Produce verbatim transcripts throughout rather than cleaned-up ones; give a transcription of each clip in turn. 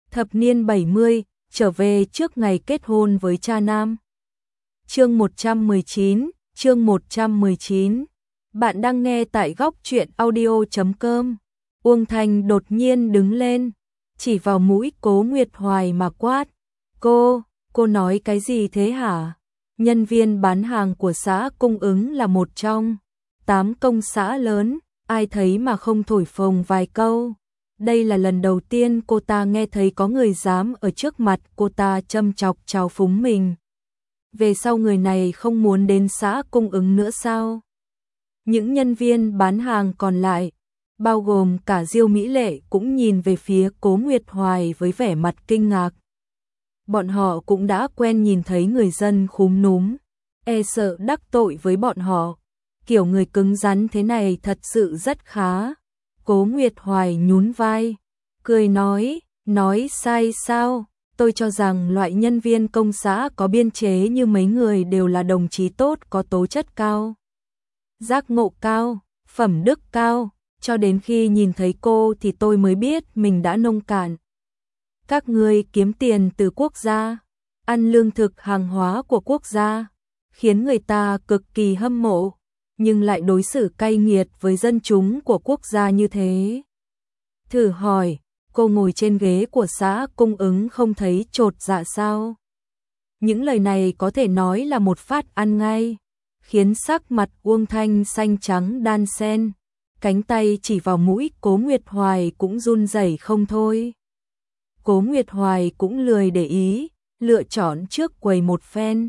Thập niên bảy mươi, trở về trước ngày kết hôn với cha nam. Chương một trăm mười chín, chương một trăm mười chín. Bạn đang nghe tại góc truyện audio chấm com. Uông Thanh đột nhiên đứng lên, chỉ vào mũi Cố Nguyệt Hoài mà quát. Cô, cô nói cái gì thế hả? Nhân viên bán hàng của xã cung ứng là một trong tám công xã lớn, ai thấy mà không thổi phồng vài câu. Đây là lần đầu tiên cô ta nghe thấy có người dám ở trước mặt cô ta châm chọc trào phúng mình. Về sau người này không muốn đến xã cung ứng nữa sao? Những nhân viên bán hàng còn lại, bao gồm cả Diêu Mỹ Lệ, cũng nhìn về phía Cố Nguyệt Hoài với vẻ mặt kinh ngạc. Bọn họ cũng đã quen nhìn thấy người dân khúm núm, e sợ đắc tội với bọn họ. Kiểu người cứng rắn thế này thật sự rất khá. Cố Nguyệt Hoài nhún vai, cười nói, nói sai sao? Tôi cho rằng loại nhân viên công xã có biên chế như mấy người đều là đồng chí tốt, có tố chất cao, giác ngộ cao, phẩm đức cao. Cho đến khi nhìn thấy cô thì tôi mới biết mình đã nông cạn. Các ngươi kiếm tiền từ quốc gia, ăn lương thực hàng hóa của quốc gia, khiến người ta cực kỳ hâm mộ, nhưng lại đối xử cay nghiệt với dân chúng của quốc gia như thế. Thử hỏi, cô ngồi trên ghế của xã cung ứng không thấy chột dạ sao? Những lời này có thể nói là một phát ăn ngay, khiến sắc mặt Uông Thanh xanh trắng đan xen, cánh tay chỉ vào mũi Cố Nguyệt Hoài cũng run rẩy không thôi. Cố Nguyệt Hoài cũng lười để ý, lựa chọn trước quầy một phen.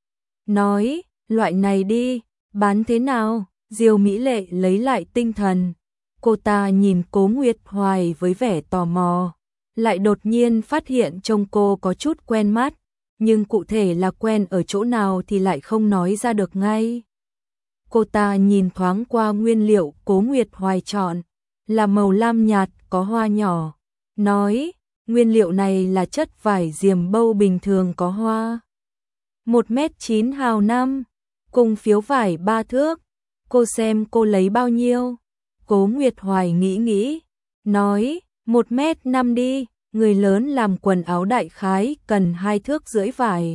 Nói, loại này đi, bán thế nào? Diêu Mỹ Lệ lấy lại tinh thần. Cô ta nhìn Cố Nguyệt Hoài với vẻ tò mò, lại đột nhiên phát hiện trông cô có chút quen mắt, nhưng cụ thể là quen ở chỗ nào thì lại không nói ra được ngay. Cô ta nhìn thoáng qua nguyên liệu Cố Nguyệt Hoài chọn, là màu lam nhạt có hoa nhỏ, nói, nguyên liệu này là chất vải diềm bâu bình thường có hoa. Một mét chín hào năm, cùng phiếu vải ba thước, cô xem cô lấy bao nhiêu? Cố Nguyệt Hoài nghĩ nghĩ, nói, một mét năm đi, người lớn làm quần áo đại khái cần hai thước rưỡi vải.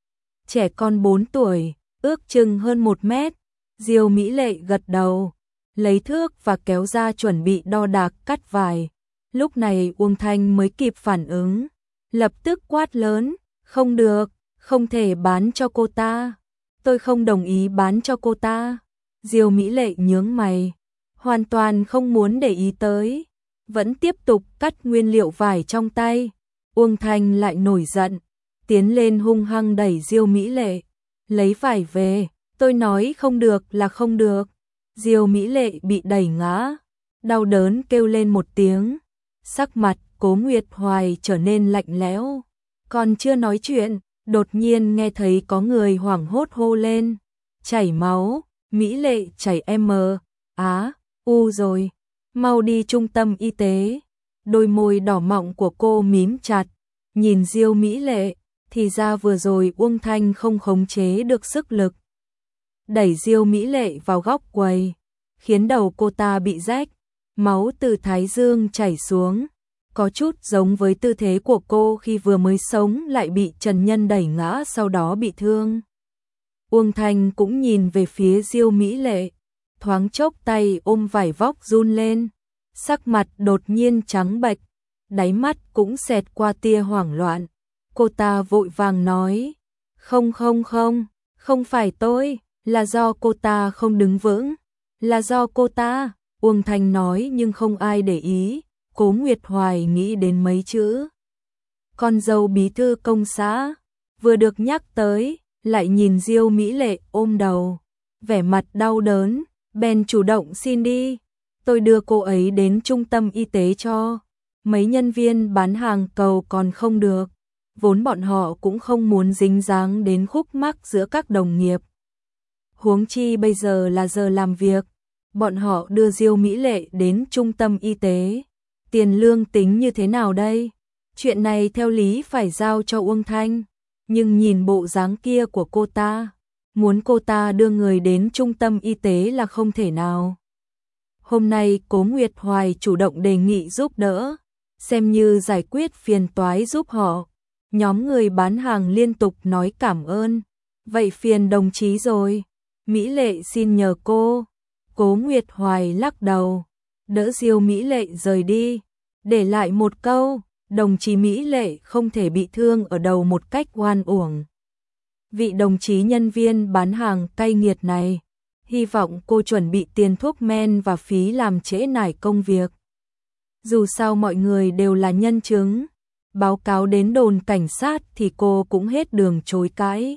Trẻ con bốn tuổi, ước chừng hơn một mét. Diêu Mỹ Lệ gật đầu, lấy thước và kéo ra chuẩn bị đo đạc cắt vải. Lúc này Uông Thanh mới kịp phản ứng, lập tức quát lớn, không được, không thể bán cho cô ta. Tôi không đồng ý bán cho cô ta. Diêu Mỹ Lệ nhướng mày, hoàn toàn không muốn để ý tới, vẫn tiếp tục cắt nguyên liệu vải trong tay. Uông Thanh lại nổi giận, tiến lên hung hăng đẩy Diêu Mỹ Lệ, lấy vải về, tôi nói không được là không được. Diêu Mỹ Lệ bị đẩy ngã, đau đớn kêu lên một tiếng, sắc mặt Cố Nguyệt Hoài trở nên lạnh lẽo. Còn chưa nói chuyện, đột nhiên nghe thấy có người hoảng hốt hô lên, chảy máu. Mỹ Lệ chảy em á, u rồi, mau đi trung tâm y tế. Đôi môi đỏ mọng của cô mím chặt, nhìn Diêu Mỹ Lệ, thì ra vừa rồi Uông Thanh không khống chế được sức lực, đẩy Diêu Mỹ Lệ vào góc quầy, khiến đầu cô ta bị rách, máu từ thái dương chảy xuống, có chút giống với tư thế của cô khi vừa mới sống lại bị Trần Nhân đẩy ngã sau đó bị thương. Uông Thanh cũng nhìn về phía Diêu Mỹ Lệ, thoáng chốc tay ôm vải vóc run lên, sắc mặt đột nhiên trắng bệch, đáy mắt cũng xẹt qua tia hoảng loạn. Cô ta vội vàng nói, không không không, không phải tôi, là do cô ta không đứng vững, là do cô ta. Uông Thanh nói nhưng không ai để ý. Cố Nguyệt Hoài nghĩ đến mấy chữ con dâu bí thư công xã, vừa được nhắc tới, lại nhìn Diêu Mỹ Lệ ôm đầu, vẻ mặt đau đớn, bèn chủ động xin đi, tôi đưa cô ấy đến trung tâm y tế cho. Mấy nhân viên bán hàng cầu còn không được, vốn bọn họ cũng không muốn dính dáng đến khúc mắc giữa các đồng nghiệp. Huống chi bây giờ là giờ làm việc, bọn họ đưa Diêu Mỹ Lệ đến trung tâm y tế. Tiền lương tính như thế nào đây? Chuyện này theo lý phải giao cho Uông Thanh, nhưng nhìn bộ dáng kia của cô ta, muốn cô ta đưa người đến trung tâm y tế là không thể nào. Hôm nay Cố Nguyệt Hoài chủ động đề nghị giúp đỡ, xem như giải quyết phiền toái giúp họ. Nhóm người bán hàng liên tục nói cảm ơn. Vậy phiền đồng chí rồi. Mỹ Lệ xin nhờ cô. Cố Nguyệt Hoài lắc đầu, đỡ Diêu Mỹ Lệ rời đi, để lại một câu, đồng chí Mỹ Lệ không thể bị thương ở đầu một cách oan uổng. Vị đồng chí nhân viên bán hàng cay nghiệt này, hy vọng cô chuẩn bị tiền thuốc men và phí làm trễ nải công việc. Dù sao mọi người đều là nhân chứng, báo cáo đến đồn cảnh sát thì cô cũng hết đường chối cãi.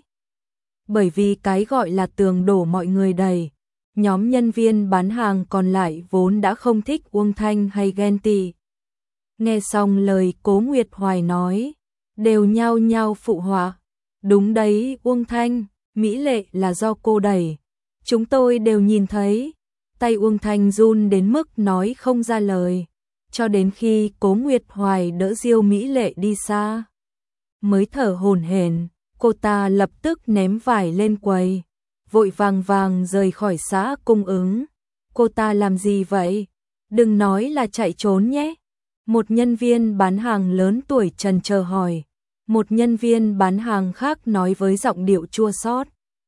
Bởi vì cái gọi là tường đổ mọi người đầy, nhóm nhân viên bán hàng còn lại vốn đã không thích Uông Thanh hay ghen tị. Nghe xong lời Cố Nguyệt Hoài nói, đều nhao nhao phụ họa. Đúng đấy Uông Thanh, Mỹ Lệ là do cô đẩy. Chúng tôi đều nhìn thấy. Tay Uông Thanh run đến mức nói không ra lời. Cho đến khi Cố Nguyệt Hoài đỡ Diêu Mỹ Lệ đi xa, mới thở hổn hển. Cô ta lập tức ném vải lên quầy, vội vàng vàng rời khỏi xã cung ứng. Cô ta làm gì vậy? Đừng nói là chạy trốn nhé. Một nhân viên bán hàng lớn tuổi trần chờ hỏi. Một nhân viên bán hàng khác nói với giọng điệu chua xót.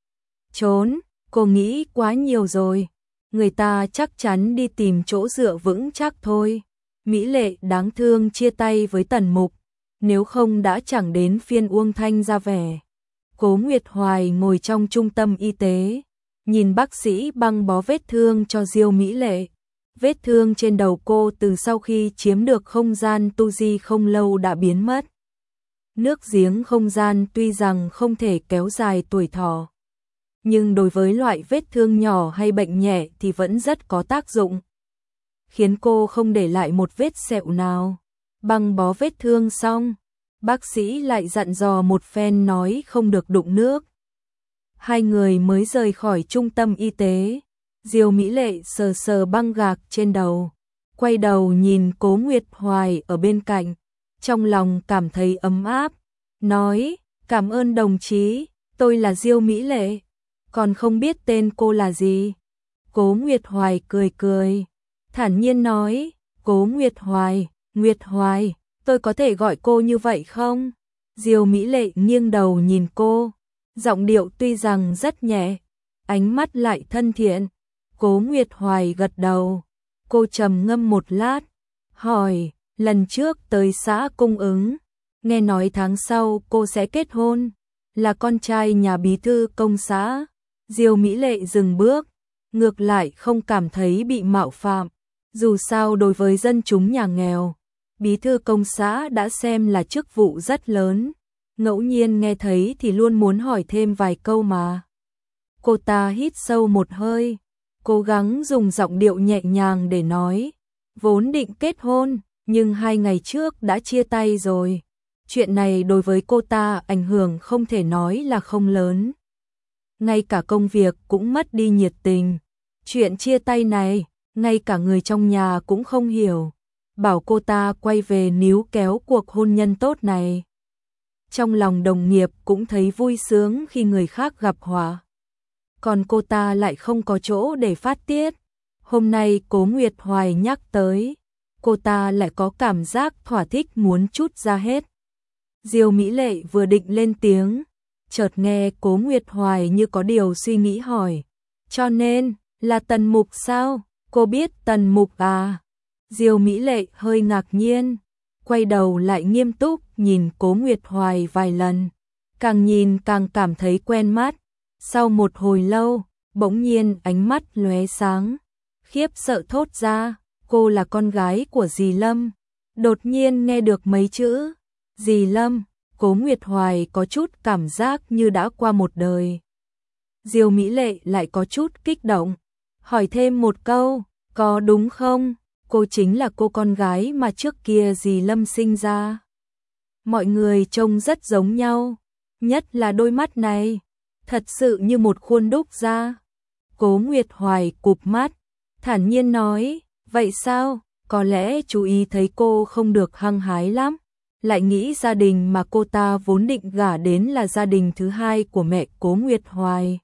Trốn, cô nghĩ quá nhiều rồi. Người ta chắc chắn đi tìm chỗ dựa vững chắc thôi. Mỹ Lệ đáng thương chia tay với Tần Mục, nếu không đã chẳng đến phiên Uông Thanh ra vẻ. Cố Nguyệt Hoài ngồi trong trung tâm y tế, nhìn bác sĩ băng bó vết thương cho Diêu Mỹ Lệ. Vết thương trên đầu cô từ sau khi chiếm được không gian tu di không lâu đã biến mất. Nước giếng không gian tuy rằng không thể kéo dài tuổi thọ, nhưng đối với loại vết thương nhỏ hay bệnh nhẹ thì vẫn rất có tác dụng, khiến cô không để lại một vết sẹo nào. Băng bó vết thương xong, bác sĩ lại dặn dò một phen nói không được đụng nước. Hai người mới rời khỏi trung tâm y tế. Diêu Mỹ Lệ sờ sờ băng gạc trên đầu, quay đầu nhìn Cố Nguyệt Hoài ở bên cạnh, trong lòng cảm thấy ấm áp, nói, cảm ơn đồng chí, tôi là Diêu Mỹ Lệ, còn không biết tên cô là gì. Cố Nguyệt Hoài cười cười, thản nhiên nói, Cố Nguyệt Hoài, Nguyệt Hoài, tôi có thể gọi cô như vậy không? Diêu Mỹ Lệ nghiêng đầu nhìn cô, giọng điệu tuy rằng rất nhẹ, ánh mắt lại thân thiện. Cố Nguyệt Hoài gật đầu, cô trầm ngâm một lát, hỏi, lần trước tới xã cung ứng, nghe nói tháng sau cô sẽ kết hôn, là con trai nhà bí thư công xã. Diêu Mỹ Lệ dừng bước, ngược lại không cảm thấy bị mạo phạm, dù sao đối với dân chúng nhà nghèo, bí thư công xã đã xem là chức vụ rất lớn, ngẫu nhiên nghe thấy thì luôn muốn hỏi thêm vài câu mà. Cô ta hít sâu một hơi, cố gắng dùng giọng điệu nhẹ nhàng để nói, vốn định kết hôn, nhưng hai ngày trước đã chia tay rồi. Chuyện này đối với cô ta ảnh hưởng không thể nói là không lớn. Ngay cả công việc cũng mất đi nhiệt tình. Chuyện chia tay này, ngay cả người trong nhà cũng không hiểu. Bảo cô ta quay về níu kéo cuộc hôn nhân tốt này. Trong lòng đồng nghiệp cũng thấy vui sướng khi người khác gặp họa. Còn cô ta lại không có chỗ để phát tiết. Hôm nay Cố Nguyệt Hoài nhắc tới, cô ta lại có cảm giác thỏa thích muốn trút ra hết. Diêu Mỹ Lệ vừa định lên tiếng, chợt nghe Cố Nguyệt Hoài như có điều suy nghĩ hỏi, cho nên, là Tần Mục sao? Cô biết Tần Mục à? Diêu Mỹ Lệ hơi ngạc nhiên, quay đầu lại nghiêm túc nhìn Cố Nguyệt Hoài vài lần, càng nhìn càng cảm thấy quen mắt. Sau một hồi lâu, bỗng nhiên ánh mắt lóe sáng, khiếp sợ thốt ra, cô là con gái của dì Lâm. Đột nhiên nghe được mấy chữ, dì Lâm, Cố Nguyệt Hoài có chút cảm giác như đã qua một đời. Diêu Mỹ Lệ lại có chút kích động, hỏi thêm một câu, có đúng không? Cô chính là cô con gái mà trước kia dì Lâm sinh ra. Mọi người trông rất giống nhau, nhất là đôi mắt này, thật sự như một khuôn đúc ra. Cố Nguyệt Hoài cụp mắt, thản nhiên nói, vậy sao? Có lẽ chú ý thấy cô không được hăng hái lắm, lại nghĩ gia đình mà cô ta vốn định gả đến là gia đình thứ hai của mẹ Cố Nguyệt Hoài.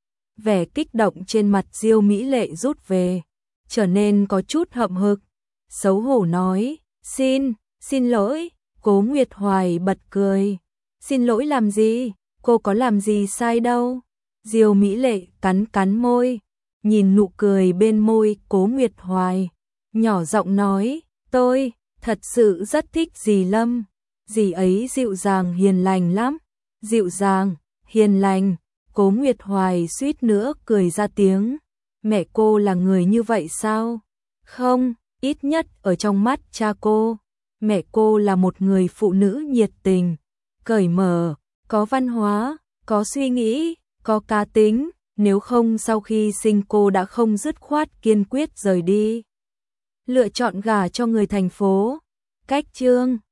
Vẻ kích động trên mặt Diêu Mỹ Lệ rút về, trở nên có chút hậm hực, xấu hổ nói, xin, Xin lỗi, Cố Nguyệt Hoài bật cười. Xin lỗi làm gì, cô có làm gì sai đâu. Diêu Mỹ Lệ cắn cắn môi, nhìn nụ cười bên môi Cố Nguyệt Hoài, nhỏ giọng nói, tôi thật sự rất thích dì Lâm, dì ấy dịu dàng hiền lành lắm. Dịu dàng, hiền lành, Cố Nguyệt Hoài suýt nữa cười ra tiếng. Mẹ cô là người như vậy sao? Không, ít nhất ở trong mắt cha cô, mẹ cô là một người phụ nữ nhiệt tình, cởi mở, có văn hóa, có suy nghĩ, có cá tính, nếu không sau khi sinh cô đã không dứt khoát kiên quyết rời đi. Lựa chọn gả cho người thành phố. Cách chương